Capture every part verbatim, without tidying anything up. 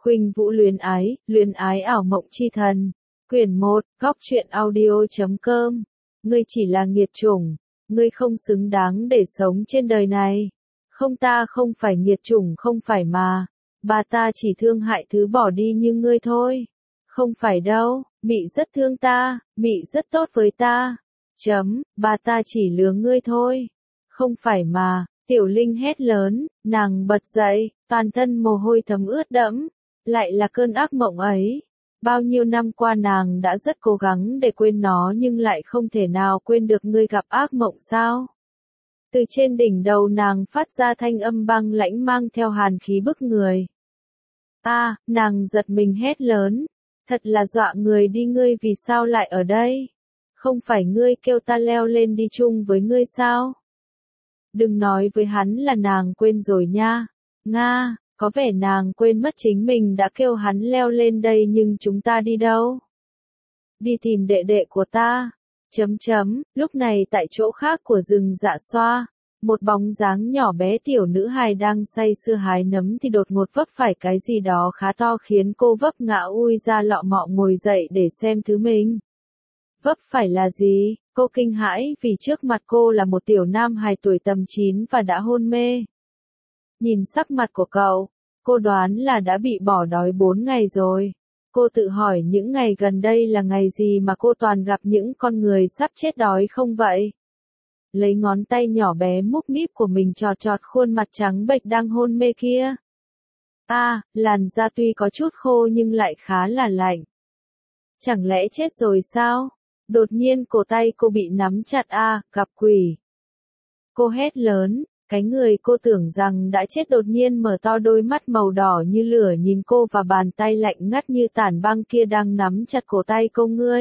Khuynh Vũ luyến ái, luyến ái ảo mộng chi thần. Quyển một, góc truyện audio chấm com. Ngươi chỉ là nghiệt chủng, ngươi không xứng đáng để sống trên đời này. Không, ta không phải nghiệt chủng, không phải mà. Bà ta chỉ thương hại thứ bỏ đi như ngươi thôi. Không phải đâu, Mị rất thương ta, Mị rất tốt với ta. Chấm, bà ta chỉ lừa ngươi thôi. Không phải mà. Tiểu Linh hét lớn, nàng bật dậy, toàn thân mồ hôi thấm ướt đẫm. Lại là cơn ác mộng ấy. Bao nhiêu năm qua nàng đã rất cố gắng để quên nó nhưng lại không thể nào quên được ngươi gặp ác mộng sao? Từ trên đỉnh đầu nàng phát ra thanh âm băng lãnh mang theo hàn khí bức người. A, à, nàng giật mình hét lớn. Thật là dọa người đi, ngươi vì sao lại ở đây? Không phải ngươi kêu ta leo lên đi chung với ngươi sao? Đừng nói với hắn là nàng quên rồi nha. Nga, có vẻ nàng quên mất chính mình đã kêu hắn leo lên đây nhưng chúng ta đi đâu? Đi tìm đệ đệ của ta. Chấm chấm, lúc này tại chỗ khác của rừng Dạ Xoa, một bóng dáng nhỏ bé tiểu nữ hài đang say sưa hái nấm thì đột ngột vấp phải cái gì đó khá to khiến cô vấp ngã ui ra lọ mọ ngồi dậy để xem thứ mình. Vấp phải là gì? Cô kinh hãi vì trước mặt cô là một tiểu nam hài tuổi tầm chín và đã hôn mê. Nhìn sắc mặt của cậu, cô đoán là đã bị bỏ đói bốn ngày rồi. Cô tự hỏi những ngày gần đây là ngày gì mà cô toàn gặp những con người sắp chết đói không vậy? Lấy ngón tay nhỏ bé múc míp của mình chọt chọt khuôn mặt trắng bệch đang hôn mê kia. A, à, làn da tuy có chút khô nhưng lại khá là lạnh. Chẳng lẽ chết rồi sao? Đột nhiên cổ tay cô bị nắm chặt. A, à, gặp quỷ. Cô hét lớn, cái người cô tưởng rằng đã chết đột nhiên mở to đôi mắt màu đỏ như lửa nhìn cô và bàn tay lạnh ngắt như tảng băng kia đang nắm chặt cổ tay cô. Ngươi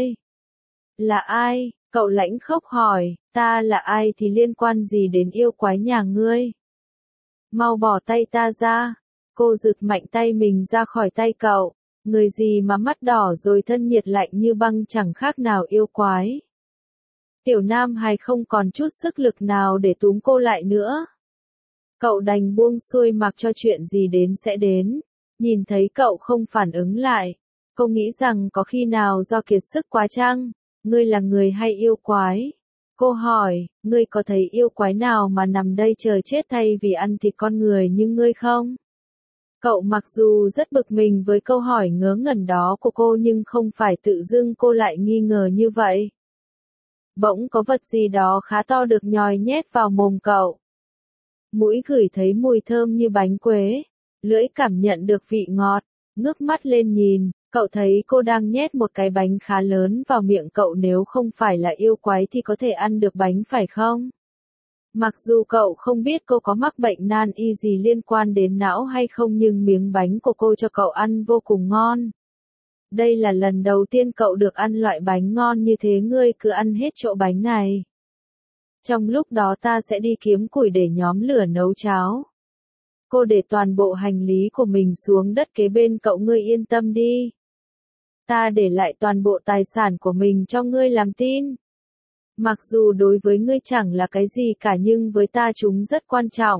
là ai? Cậu lãnh khốc hỏi. Ta là ai thì liên quan gì đến yêu quái nhà ngươi? Mau bỏ tay ta ra. Cô giật mạnh tay mình ra khỏi tay cậu. Người gì mà mắt đỏ rồi thân nhiệt lạnh như băng chẳng khác nào yêu quái. Tiểu nam hài không còn chút sức lực nào để túm cô lại nữa. Cậu đành buông xuôi mặc cho chuyện gì đến sẽ đến. Nhìn thấy cậu không phản ứng lại, cô nghĩ rằng có khi nào do kiệt sức quá chăng? Ngươi là người hay yêu quái? Cô hỏi, ngươi có thấy yêu quái nào mà nằm đây chờ chết thay vì ăn thịt con người như ngươi không? Cậu mặc dù rất bực mình với câu hỏi ngớ ngẩn đó của cô nhưng không phải tự dưng cô lại nghi ngờ như vậy. Bỗng có vật gì đó khá to được nhồi nhét vào mồm cậu. Mũi ngửi thấy mùi thơm như bánh quế, lưỡi cảm nhận được vị ngọt, ngước mắt lên nhìn, cậu thấy cô đang nhét một cái bánh khá lớn vào miệng cậu. Nếu không phải là yêu quái thì có thể ăn được bánh phải không? Mặc dù cậu không biết cô có mắc bệnh nan y gì liên quan đến não hay không nhưng miếng bánh của cô cho cậu ăn vô cùng ngon. Đây là lần đầu tiên cậu được ăn loại bánh ngon như thế, ngươi cứ ăn hết chỗ bánh này. Trong lúc đó ta sẽ đi kiếm củi để nhóm lửa nấu cháo. Cô để toàn bộ hành lý của mình xuống đất kế bên cậu. Ngươi yên tâm đi. Ta để lại toàn bộ tài sản của mình cho ngươi làm tin. Mặc dù đối với ngươi chẳng là cái gì cả nhưng với ta chúng rất quan trọng.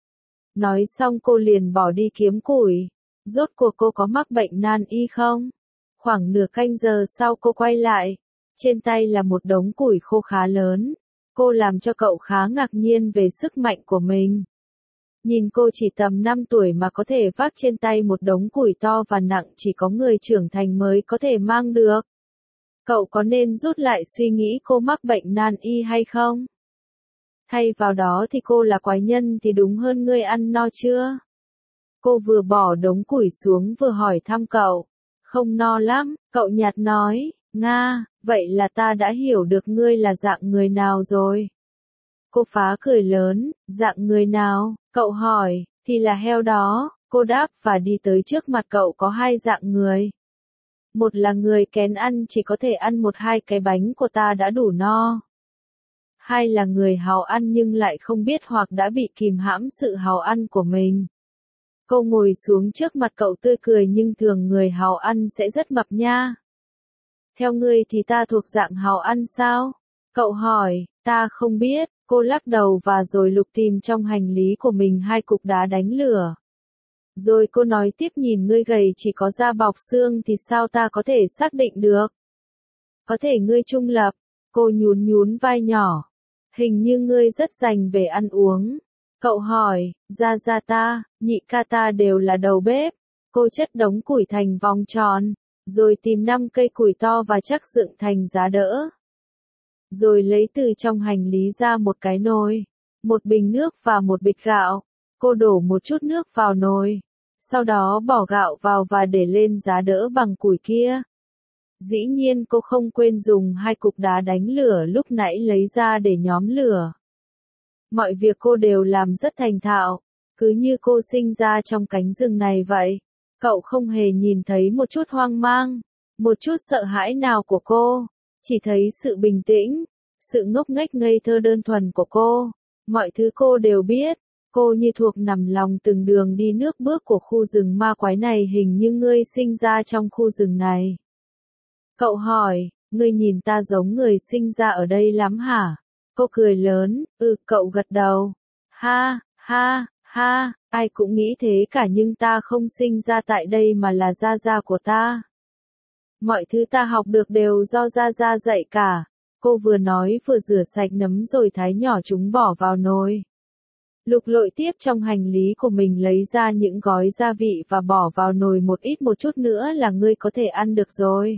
Nói xong cô liền bỏ đi kiếm củi. Rốt cuộc cô có mắc bệnh nan y không? Khoảng nửa canh giờ sau cô quay lại. Trên tay là một đống củi khô khá lớn. Cô làm cho cậu khá ngạc nhiên về sức mạnh của mình. Nhìn cô chỉ tầm năm tuổi mà có thể vác trên tay một đống củi to và nặng chỉ có người trưởng thành mới có thể mang được. Cậu có nên rút lại suy nghĩ cô mắc bệnh nan y hay không? Thay vào đó thì cô là quái nhân thì đúng hơn. Ngươi ăn no chưa? Cô vừa bỏ đống củi xuống vừa hỏi thăm cậu. Không no lắm, cậu nhạt nói. Nga, vậy là ta đã hiểu được ngươi là dạng người nào rồi. Cô phá cười lớn. Dạng người nào? Cậu hỏi. Thì là heo đó. Cô đáp và đi tới trước mặt cậu. Có hai dạng người. Một là người kén ăn chỉ có thể ăn một hai cái bánh của ta đã đủ no. Hai là người hào ăn nhưng lại không biết hoặc đã bị kìm hãm sự hào ăn của mình. Cô ngồi xuống trước mặt cậu tươi cười. Nhưng thường người hào ăn sẽ rất mập nha. Theo ngươi thì ta thuộc dạng hào ăn sao? Cậu hỏi. Ta không biết. Cô lắc đầu và rồi lục tìm trong hành lý của mình hai cục đá đánh lửa. Rồi cô nói tiếp, nhìn ngươi gầy chỉ có da bọc xương thì sao ta có thể xác định được? Có thể ngươi trung lập. Cô nhún nhún vai nhỏ. Hình như ngươi rất dành về ăn uống. Cậu hỏi, gia gia ta, nhị ca ta đều là đầu bếp. Cô chất đống củi thành vòng tròn, rồi tìm năm cây củi to và chắc dựng thành giá đỡ. Rồi lấy từ trong hành lý ra một cái nồi, một bình nước và một bịch gạo. Cô đổ một chút nước vào nồi, sau đó bỏ gạo vào và để lên giá đỡ bằng củi kia. Dĩ nhiên cô không quên dùng hai cục đá đánh lửa lúc nãy lấy ra để nhóm lửa. Mọi việc cô đều làm rất thành thạo, cứ như cô sinh ra trong cánh rừng này vậy. Cậu không hề nhìn thấy một chút hoang mang, một chút sợ hãi nào của cô, chỉ thấy sự bình tĩnh, sự ngốc nghếch ngây thơ đơn thuần của cô. Mọi thứ cô đều biết, cô như thuộc nằm lòng từng đường đi nước bước của khu rừng ma quái này. Hình như ngươi sinh ra trong khu rừng này. Cậu hỏi, ngươi nhìn ta giống người sinh ra ở đây lắm hả? Cô cười lớn, ừ, cậu gật đầu. Ha, ha, ha, ai cũng nghĩ thế cả, nhưng ta không sinh ra tại đây mà là gia gia của ta. Mọi thứ ta học được đều do gia gia dạy cả. Cô vừa nói vừa rửa sạch nấm rồi thái nhỏ chúng bỏ vào nồi. Lục lội tiếp trong hành lý của mình lấy ra những gói gia vị và bỏ vào nồi một ít một chút nữa là ngươi có thể ăn được rồi.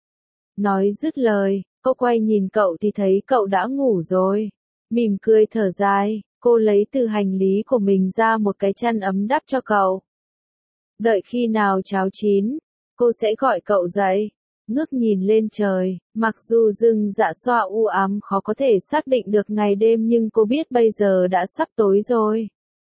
Nói dứt lời, cô quay nhìn cậu thì thấy cậu đã ngủ rồi. Mỉm cười thở dài, cô lấy từ hành lý của mình ra một cái chăn ấm đắp cho cậu. Đợi khi nào cháo chín, cô sẽ gọi cậu dậy. Ngước nhìn lên trời, mặc dù rừng dạ xoa u ám khó có thể xác định được ngày đêm, nhưng cô biết bây giờ đã sắp tối rồi.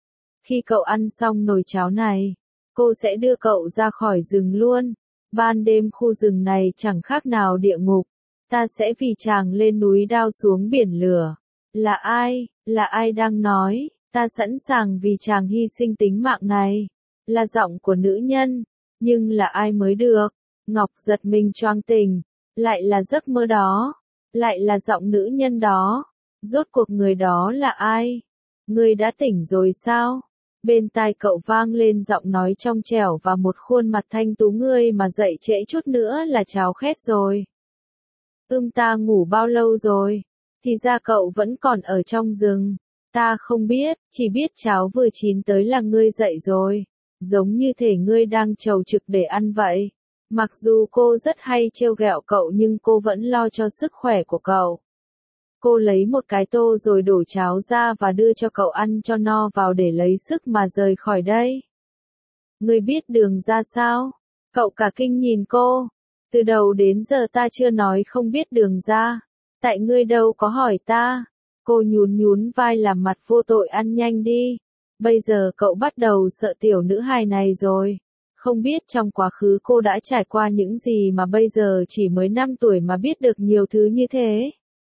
Khi cậu ăn xong nồi cháo này, cô sẽ đưa cậu ra khỏi rừng luôn. Ban đêm khu rừng này chẳng khác nào địa ngục. Ta sẽ vì chàng lên núi đao xuống biển lửa. Là ai, là ai đang nói, ta sẵn sàng vì chàng hy sinh tính mạng này. Là giọng của nữ nhân, nhưng là ai mới được? Ngọc giật mình choàng tỉnh, lại là giấc mơ đó, lại là giọng nữ nhân đó. Rốt cuộc người đó là ai? Ngươi đã tỉnh rồi sao? Bên tai cậu vang lên giọng nói trong trẻo và một khuôn mặt thanh tú. Ngươi mà dậy trễ chút nữa là cháo khét rồi. Ưm, ta ngủ bao lâu rồi? Thì ra cậu vẫn còn ở trong rừng. Ta không biết, chỉ biết cháo vừa chín tới là ngươi dậy rồi. Giống như thể ngươi đang trầu trực để ăn vậy. Mặc dù cô rất hay trêu ghẹo cậu nhưng cô vẫn lo cho sức khỏe của cậu. Cô lấy một cái tô rồi đổ cháo ra và đưa cho cậu ăn cho no vào để lấy sức mà rời khỏi đây. Ngươi biết đường ra sao? Cậu cả kinh nhìn cô. Từ đầu đến giờ ta chưa nói không biết đường ra. Tại ngươi đâu có hỏi ta. Cô nhún nhún vai làm mặt vô tội, ăn nhanh đi. Bây giờ cậu bắt đầu sợ tiểu nữ hài này rồi. Không biết trong quá khứ cô đã trải qua những gì mà bây giờ chỉ mới năm tuổi mà biết được nhiều thứ như thế.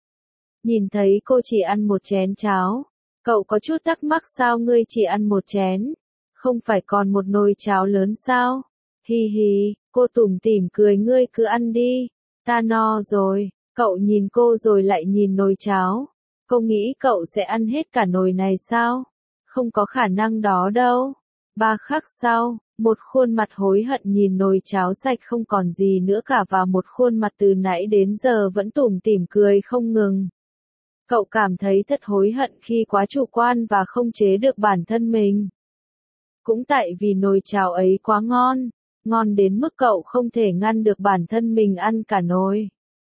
Nhìn thấy cô chỉ ăn một chén cháo, cậu có chút thắc mắc, sao ngươi chỉ ăn một chén? Không phải còn một nồi cháo lớn sao? Hi hi, cô tủm tỉm cười, ngươi cứ ăn đi, ta no rồi. Cậu nhìn cô rồi lại nhìn nồi cháo. Cô nghĩ cậu sẽ ăn hết cả nồi này sao? Không có khả năng đó đâu. Ba khắc sau, một khuôn mặt hối hận nhìn nồi cháo sạch không còn gì nữa cả và một khuôn mặt từ nãy đến giờ vẫn tủm tỉm cười không ngừng. Cậu cảm thấy thật hối hận khi quá chủ quan và không chế được bản thân mình. Cũng tại vì nồi cháo ấy quá ngon, ngon đến mức cậu không thể ngăn được bản thân mình ăn cả nồi.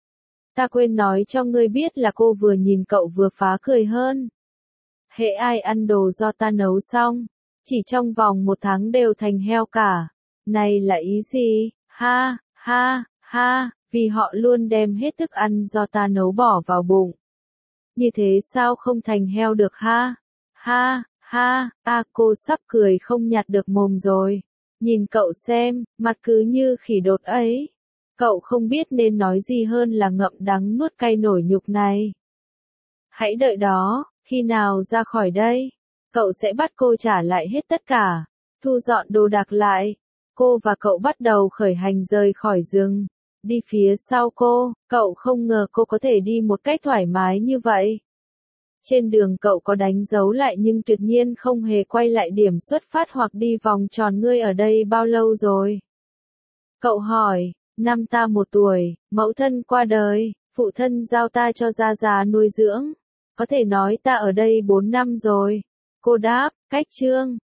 Ta quên nói cho ngươi biết là cô vừa nhìn cậu vừa phá cười hơn. Hễ ai ăn đồ do ta nấu xong, chỉ trong vòng một tháng đều thành heo cả. Này là ý gì? Ha, ha, ha, vì họ luôn đem hết thức ăn do ta nấu bỏ vào bụng. Như thế sao không thành heo được ha? Ha, ha, à, cô sắp cười không nhặt được mồm rồi. Nhìn cậu xem, mặt cứ như khỉ đột ấy. Cậu không biết nên nói gì hơn là ngậm đắng nuốt cay nổi nhục này. Hãy đợi đó, khi nào ra khỏi đây, cậu sẽ bắt cô trả lại hết tất cả, thu dọn đồ đạc lại. Cô và cậu bắt đầu khởi hành rời khỏi rừng. Đi phía sau cô, cậu không ngờ cô có thể đi một cách thoải mái như vậy. Trên đường cậu có đánh dấu lại nhưng tuyệt nhiên không hề quay lại điểm xuất phát hoặc đi vòng tròn. Ngươi ở đây bao lâu rồi? Cậu hỏi, năm ta một tuổi, mẫu thân qua đời, phụ thân giao ta cho gia già nuôi dưỡng. Có thể nói ta ở đây bốn năm rồi. Cô đáp, cách chương.